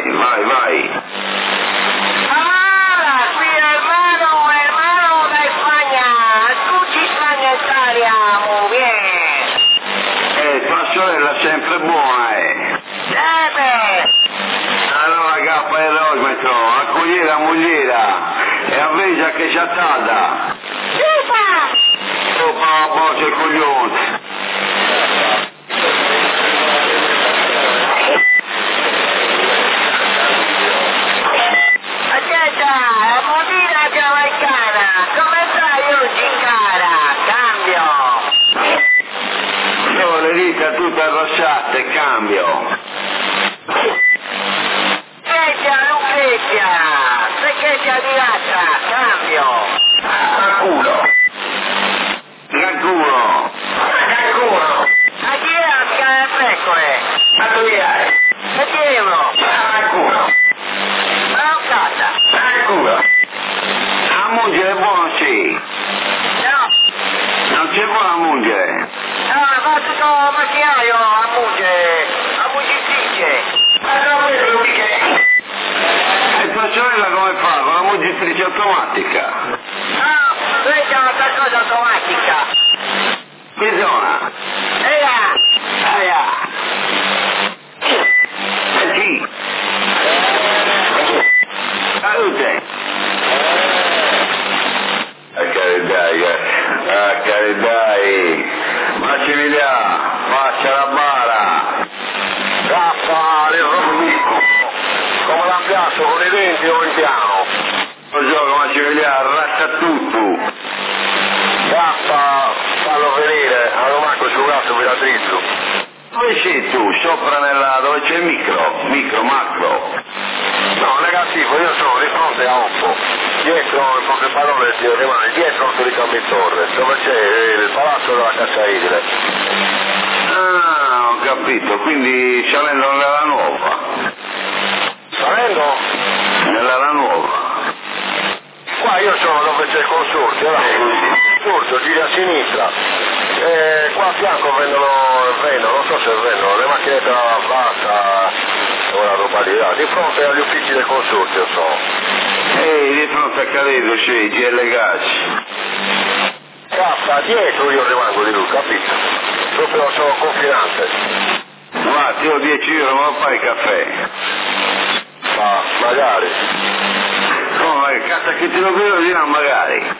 [SPEAKER 5] Hola, qui hermano da España. Escuchi España Italia, muy bien.
[SPEAKER 3] Tua sorella è sempre buona,
[SPEAKER 5] Deve.
[SPEAKER 3] Allora cappa e rosmetro, accogliere la mogliera e avvisa che c'è stata.
[SPEAKER 5] Cipa.
[SPEAKER 3] Opa, voce coglione.
[SPEAKER 5] Modina giamaicana, come stai oggi cara? Cambio.
[SPEAKER 3] Io le dita tutte arrossate, cambio.
[SPEAKER 5] Luccheggia, seccheggia di latta, cambio.
[SPEAKER 3] Tranquillo.
[SPEAKER 5] A chi è le pecore?
[SPEAKER 3] A tu hai.
[SPEAKER 5] 20 euro.
[SPEAKER 3] Tranquillo.
[SPEAKER 5] Mancata.
[SPEAKER 3] Tranquillo. La mugge è buona, sì.
[SPEAKER 5] No.
[SPEAKER 3] Non c'è buona mugge.
[SPEAKER 5] No, ma faccio con macchinario a muggitrice.
[SPEAKER 3] E tua sorella come fa? Con la muggitrice automatica?
[SPEAKER 5] No, lei c'è una cosa automatica.
[SPEAKER 3] Bisogna.
[SPEAKER 5] Eia.
[SPEAKER 3] Sì. Salute. Caridai. Massimiliano, faccia la bara. Rappa, come l'ampiasso, con i denti o in piano? Lo gioco Massimiliano, ratatutto. Rappa, fallo venire, allora manco sul gatto per la dritto. Dove sei tu? Sopra dove c'è il micro, macro. No, negativo, io sono di fronte a Oppo, dietro, in poche parole, rimane dietro il ricambio in torre, dove c'è il palazzo della cassa idre. Ah, ho capito, quindi salendo nella nuova. Salendo? Nella nuova. Qua io sono dove c'è il consorzio, là. Consorzio, giri a sinistra. Qua a fianco vendono, non so se vendono, le macchinette da bassa, la roba lì, là, di fronte agli uffici del consorzio sono. Di fronte a Caledo c'è i GL Gas. Cazzo, dietro io rimango di lui, capito? Proprio sono confinante. Ma ti ho 10 euro, ma fai il caffè? Ma magari. Come, cazzo che te lo vedo di là magari.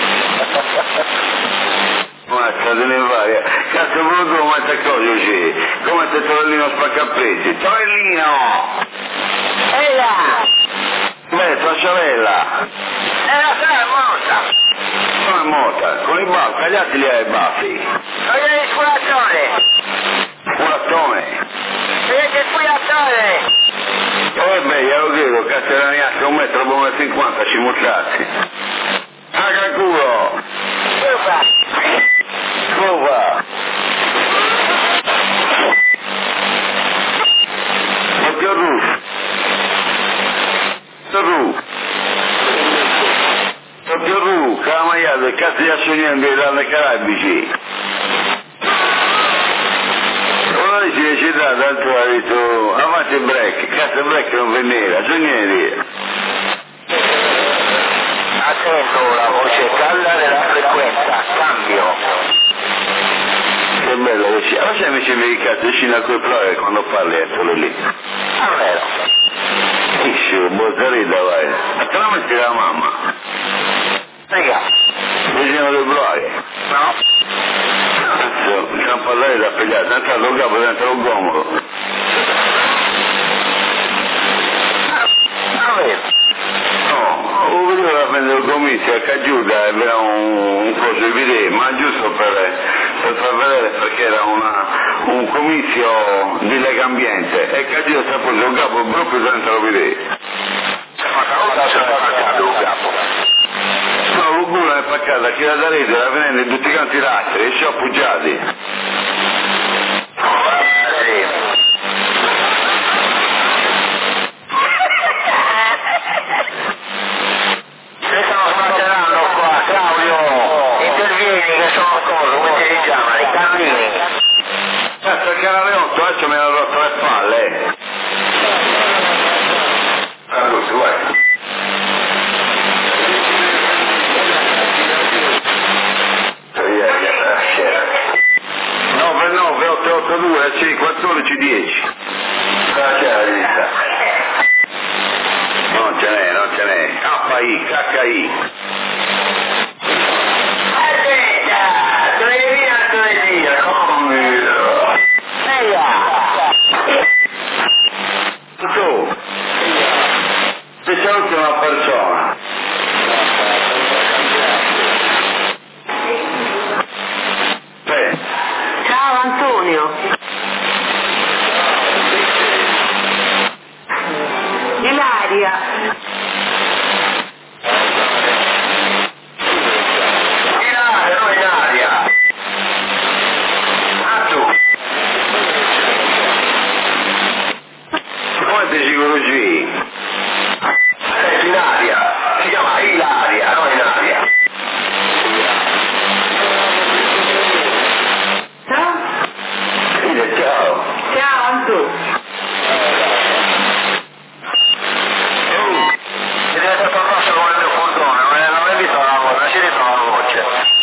[SPEAKER 3] Mazza te ne varia, cazzo voluto come questa cosa c'è, come te Torellino spaccaprezzi, Torellino! Beh, tua sorella!
[SPEAKER 5] La sua è morta.
[SPEAKER 3] Come è morta? Con i baffi, tagliati lì ai baffi!
[SPEAKER 5] Voglio il curatore.
[SPEAKER 3] castellaniasse 1 metro, 1,50 m, ci muzzazzi. Haga culo! Scusa! Oddio Ruf! Oddio Ruf, che ha mangiato il cazzo di assognando dalle carabici. Ora si è citato, tanto ha detto, avanti il break, cazzo il break non venera, sogneri.
[SPEAKER 1] Attento la voce calla della frequenza, cambio.
[SPEAKER 3] Che bello che sia, ma sai invece mi cazzo vicino a quel plore quando parli è solo lì.
[SPEAKER 1] Ah, vero.
[SPEAKER 3] Iscio, bozzarita vai. Ma te la metti la mamma?
[SPEAKER 1] Raga.
[SPEAKER 3] Vicino del plore?
[SPEAKER 1] No.
[SPEAKER 3] Cazzo, mi stanno parlare da pigliare, senza lo capo dentro il gomodo.
[SPEAKER 1] Ah, vero.
[SPEAKER 3] Ho venuto da prendere il comizio a Cagiuda e aveva un coso di video, ma giusto per far vedere perché era un comizio di Lega Ambiente e Cagiuda sta pure il capo proprio dentro il video.
[SPEAKER 1] Ma cosa sono attaccato il capo?
[SPEAKER 3] No, l'ugula è paccata, chi la da rete era venendo in tutti i canti l'altri e ci ho appoggiati. Perché era alle 8 adesso mi hanno rotto le palle. Allora, guarda. No, 9, 8, 8, 2, 6, 14, 10. Non ce n'è. KI, KI. Tu, se c'è una persona.
[SPEAKER 4] Ciao Antonio. Ilaria.
[SPEAKER 3] Psicologia. In aria, si chiama Ilaria, non in aria.
[SPEAKER 4] Ciao.
[SPEAKER 3] Ciao.
[SPEAKER 4] Ciao Antonio.
[SPEAKER 1] Si deve stato rosso come il mio furgone, non l'hai visto la voce, si ritrova la voce.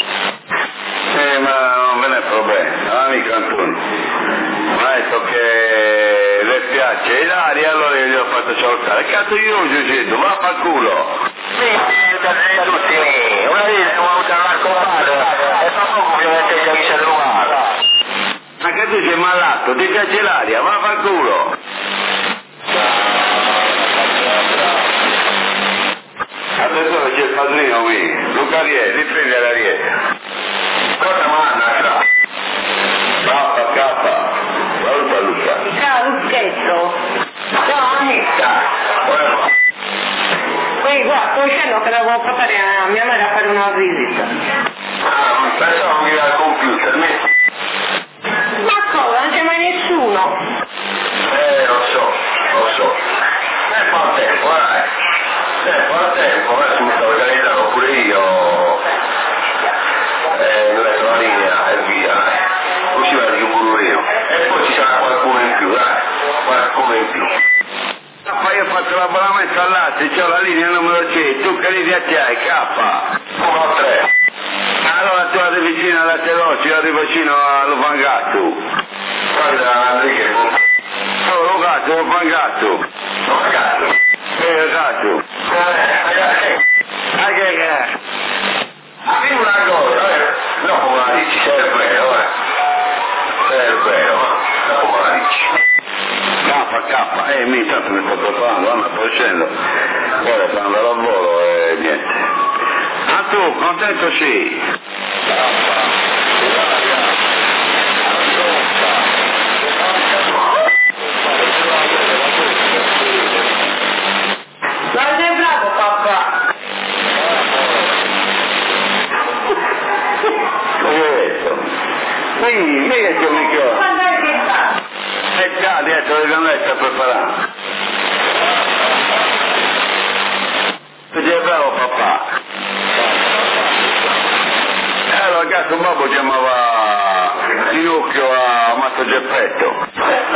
[SPEAKER 3] Ma non ve ne è problema, amico Antonio. Ma ha detto che le piace Ilaria, allora io gli ho fatto salutare. Cazzo io ho giusto, ma fa culo.
[SPEAKER 1] Sì, tutti lì. Una vita sono venuta all'arco padre e fa poco ovviamente gli amici trovata.
[SPEAKER 3] Ma che tu sei malato, ti piace l'aria, ma fa culo. Adesso c'è il padrino qui, Luca Rieti, riprendi la Rieti. Cosa manna? K. Saluta Luca.
[SPEAKER 4] Ciao Lucchetto.
[SPEAKER 1] Ciao Anita.
[SPEAKER 4] Qui guarda, sto uscendo che devo portare a mia madre a fare una visita.
[SPEAKER 3] Ah, pensavo che era al computer, metti.
[SPEAKER 4] Ma cosa? Non c'è mai nessuno.
[SPEAKER 3] Lo so. Tempo al tempo, adesso mi sto organizzando pure io. Metto la linea e via, così va di un burrino. E poi ci sarà qualcuno in più, qualcuno in più. Poi io faccio l'abbonamento al latte, c'ho la linea numero 6, tu che linea c'hai, K? 1-3. Allora tu vado vicino alla Teloci, io arrivo vicino a Lupangattu. Guarda, Enrique. Oh, Lupangattu. Lupangattu. Lupangattu. Dimmi una cosa, dopo me la dici, sei il vero, dopo me la dici. K, mi tanto mi sto preparando, ma sto uscendo, ora sto andando al volo e niente. Ah tu, contento sì? qua dietro le gambette a preparare. Perché è bravo papà. Allora cazzo babbo chiamava Pinocchio a Matto Geppetto.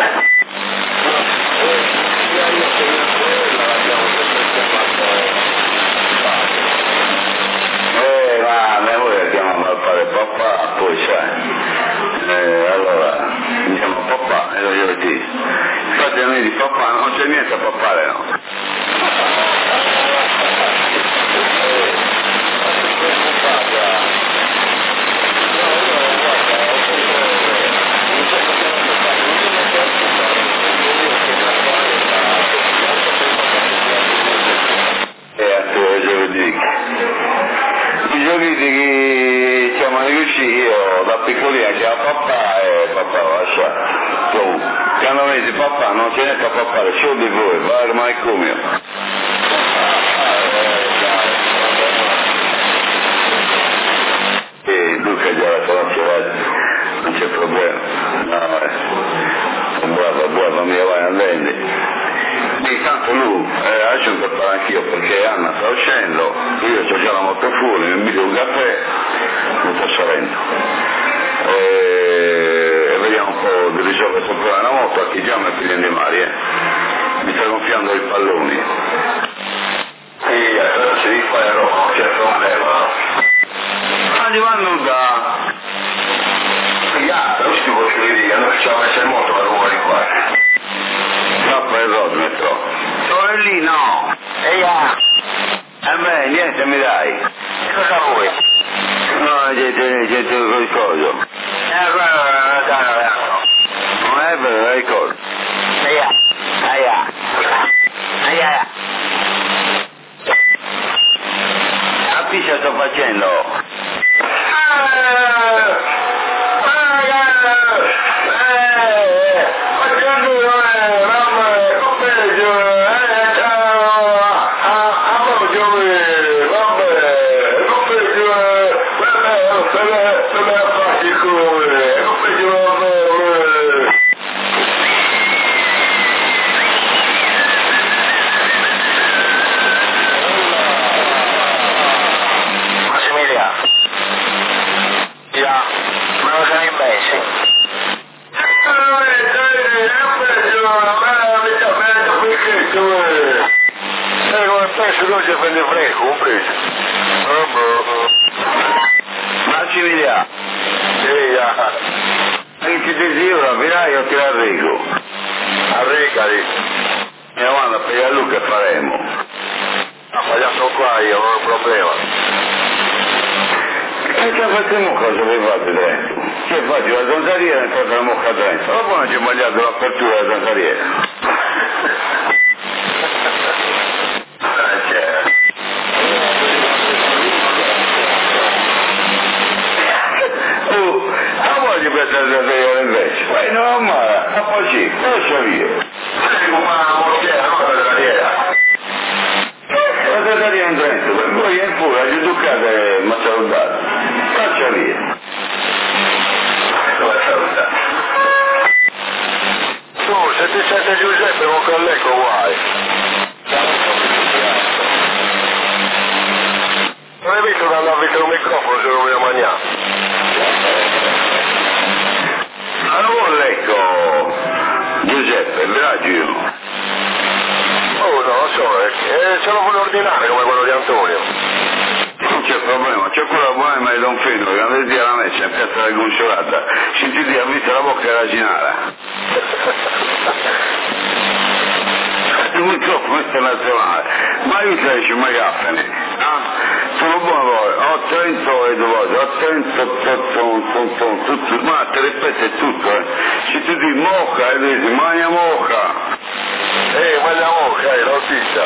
[SPEAKER 3] Ma voi chiamano al padre papà, poi sai. Allora diciamo papà e lo glielo dico. Infatti a noi di papà non c'è niente a papà, no. I giochi di chiamano di uscì io da piccolina chiamo papà e papà lascia. Tu, quando mi dici papà non c'è niente a papà, c'ho di voi, va ormai come. E Luca già la conosce, non c'è problema. No, buono, mi vai a vendere. Intanto lui adesso mi preparo anch'io perché Anna sta uscendo, io ho già la moto fuori, mi invito un caffè, non sto salendo. E vediamo un po' di risolvere questo problema della moto, a chi già mi prende di mari, mi sta gonfiando i palloni. Sì, adesso si fa non c'è problema. Ma di vanno da... non si può dire, non ci ha messo il moto per rumore qua. Troppo errore metro. Dove lì no? Beh, niente mi dai.
[SPEAKER 5] Cosa vuoi?
[SPEAKER 3] No, c'è quel coso. Non è vero, è il coso. La pizza sto facendo. Massimiliano, anche ti io virai o ti arrigo? Arregali. Mi avanti a pagare lui che faremo. Ha pagato qua io, non ho problema. E che facciamo cosa vi fate dentro? Che fate la zanzariera e entrate la mocca dentro? Dopo non ci ho sbagliato l'apertura della zanzariera. Poi no, ma poi lascia via. La teoria in Trento, per voi è pure, la giuducata è ma salutata. Lascia via. Dove salutata? Tu, se ti sente Giuseppe, non collego guai. Non hai visto che andava vicino al microfono se non mi mangiare? Ecco, Giuseppe, Bragio. Oh, no, lo so, ce lo vuole ordinare come quello di Antonio. Non c'è problema, c'è quella buona ma di Don Fino, che andate via la messa in piazza della Conciolata, si ti ha visto la bocca della Ginara. Il microfono è internazionale, ma io te ci mai caffene, sono buono voi, attento e dovete, attento, tutto, ma te ripete tutto, se tu dici mocca e dici magna mocca, magna mocca, l'autista.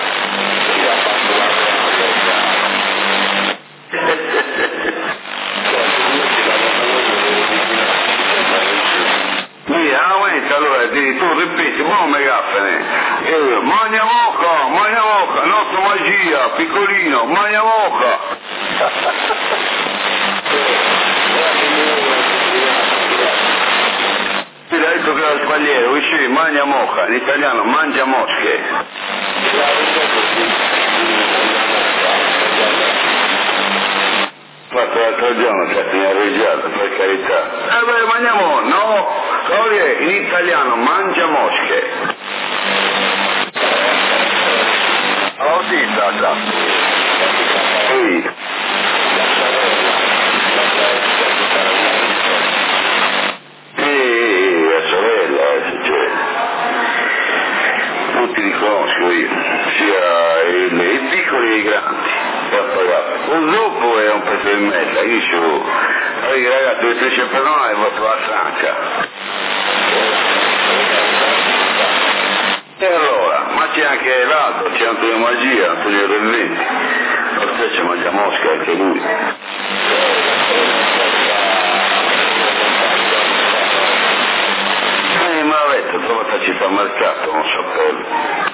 [SPEAKER 3] Allora tu ripeti, ma me gaffene, magna mocca, nostra magia, piccolino, magna mocca. Ti dai detto che era sbagliato, vicino mangia mosca, in italiano mangia mosche. Fatto l'altro giorno, cazzo mi ha arreggiato, per carità. Beh, mangiamo, no, in italiano mangia mosche.
[SPEAKER 2] Oh sì, già.
[SPEAKER 3] Sì. La sorella, cioè, tutti li conosco io, sia i piccoli e i grandi, per pagare. Purtroppo è un pezzo di merda, io dicevo, ragazzi, il pesce per noi è molto la franca. E allora, ma c'è anche l'altro, c'è Antonio Magia, Antonio del Venti, lo stesso mangia mosca anche lui. Ma avete trovato al supermercato, non sapevo.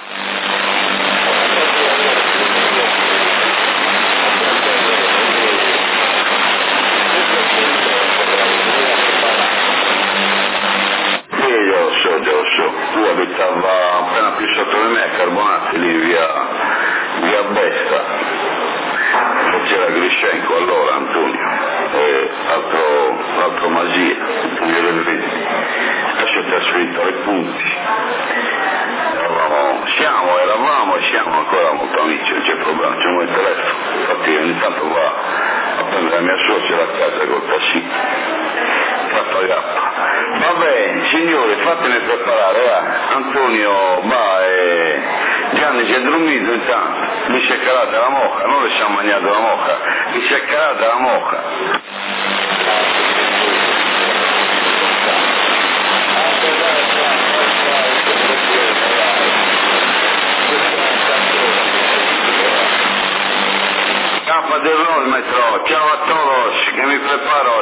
[SPEAKER 3] Sì, lo so, tu abitava appena più sotto di me a Carbonati, lì via Besta, c'era Griscenco allora, Antonio, e altro Magia, Antonio del Venti. Si è trasferito ai punti, eravamo e siamo ancora molto amici, non c'è problema, c'è un telefono, infatti ogni tanto va a prendere la mia suocera a casa col tassì, fatto gappa. Va bene, signori, fatemi preparare, va. Antonio va e Gianni si è dormito intanto, mi si è calata la moca, non le siamo mangiato la moca, mi si è calata la moca. Capa del metro, ciao a todos, che mi preparo.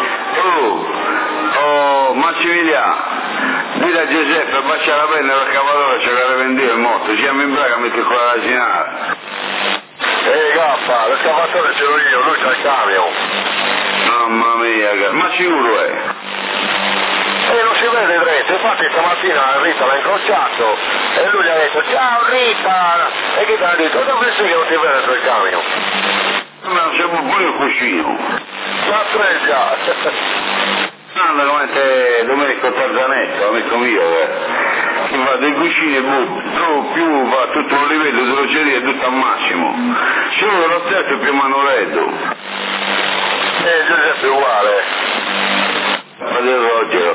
[SPEAKER 3] Massimiliano, dite a Giuseppe, bacia la penna per cavallo, giocare vendere il motto, siamo in Braga, metti qua la rasinare.
[SPEAKER 2] Gaffa, l'escavatore ce l'ho io, lui c'ha il camion.
[SPEAKER 3] Mamma mia, ma sicuro è?
[SPEAKER 2] Non si vede dritto, infatti stamattina Rita l'ha incrociato e lui gli ha detto ciao Rita, e che ti ha detto dove sei che non ti vede sul camion?
[SPEAKER 3] Ma siamo pure il cuscino.
[SPEAKER 2] La freggia!
[SPEAKER 3] Anda come te Domenico Tarzanetto, amico mio, che va dei cuscini e più va tutto un livello di rogeria e tutto al massimo. Solo lo stesso più manoletto.
[SPEAKER 2] Giuseppe uguale.
[SPEAKER 3] Padre Rogero.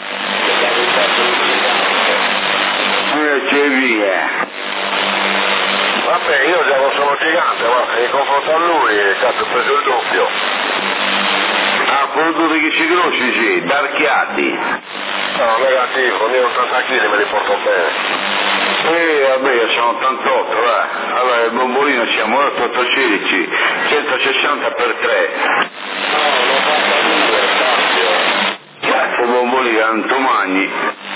[SPEAKER 3] C'è via.
[SPEAKER 2] Vabbè, io già non sono gigante, ma in confronto a lui, cazzo, ho preso il doppio.
[SPEAKER 3] Ah, produtto che ci grossi, sì, d'archiati.
[SPEAKER 2] No, negativo, io 80 kg me li porto bene.
[SPEAKER 3] Vabbè, io sono 88, va. Allora, il bombolino siamo 816, 160 per 3.
[SPEAKER 2] No, non fa 2,
[SPEAKER 3] Cazzo, bombolino, Antomagni.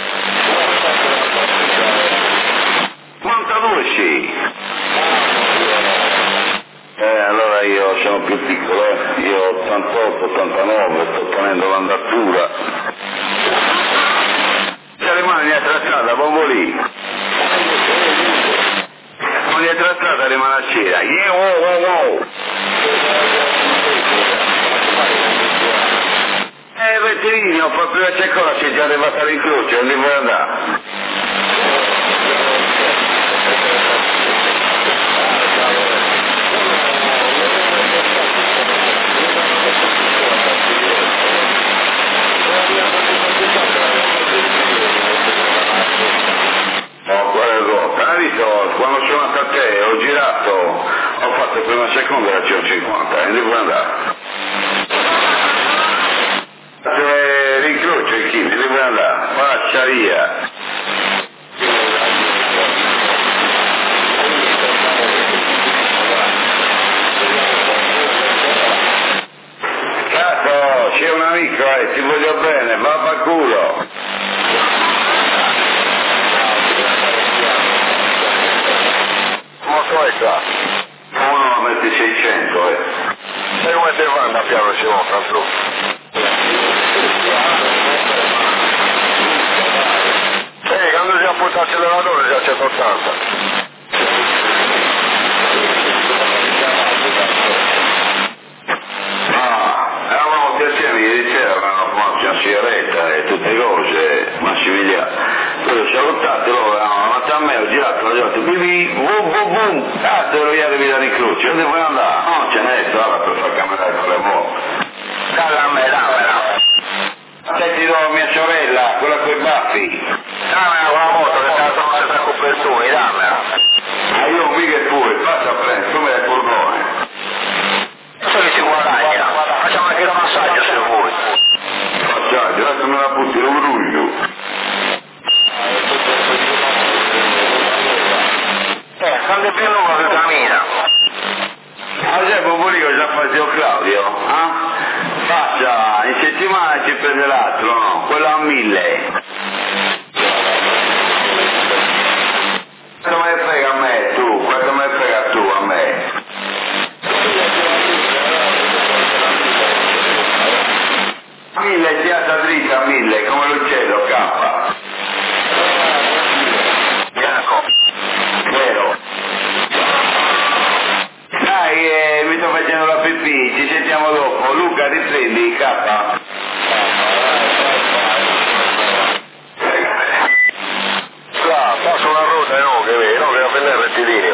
[SPEAKER 3] 92 sì. Allora io sono più piccolo, io ho 88, 89, sto tenendo l'andatura. C'è rimane dietro la strada, bombolino. Non dietro la strada rimane a cera. Vetterini, ho fatto prima c'è cosa, c'è già arrivata all'incrocio, non devo andare. Quando sono andato a te ho girato, ho fatto per una seconda la 150 e devo andare. Rincrocio il chimico, devo andare, facciaria. Cazzo, c'è un amico, ti voglio bene, va a culo. Uno a metti 600,
[SPEAKER 2] E come te vanno a piano si monta su? 180.
[SPEAKER 3] Eravamo piacere ieri sera, avevano fumato una sigaretta e tutte cose, Massimiliano. Poi ho salutato, loro avevano davanti a me, ho girato, ho detto, bibi, te lo ieri via di Croce, dove vuoi andare? No, ce n'è, allora per far camminare con le moto.
[SPEAKER 2] Dammela.
[SPEAKER 3] Se ti do mia sorella, quella coi baffi.
[SPEAKER 2] Dammela con la moto che sta senza copertoni, dammela.
[SPEAKER 3] Ma io mica pure, passa a prendere, tu me la cordone.
[SPEAKER 2] So che si guadagna, facciamo anche il passaggio se vuoi.
[SPEAKER 3] Passaggio, adesso me la butti, lo bruglio.
[SPEAKER 2] Quando è più lungo che cammina.
[SPEAKER 3] Ma sai, Popolico già fatto Claudio, Passa, in settimana ci prende l'altro, no? Quello a 1000. Quanto me ne frega a me, tu? Quanto me ne frega tu a me? 1000 tirata dritta a 1000, come l'uccello, K.
[SPEAKER 2] Bianco.
[SPEAKER 3] Vero. Dai, mi sto facendo la pipì, ci sentiamo dopo. Luca, riprendi, K.
[SPEAKER 2] Là, passo una ruota, no, che vedi, no, che la prendere il rettilineo.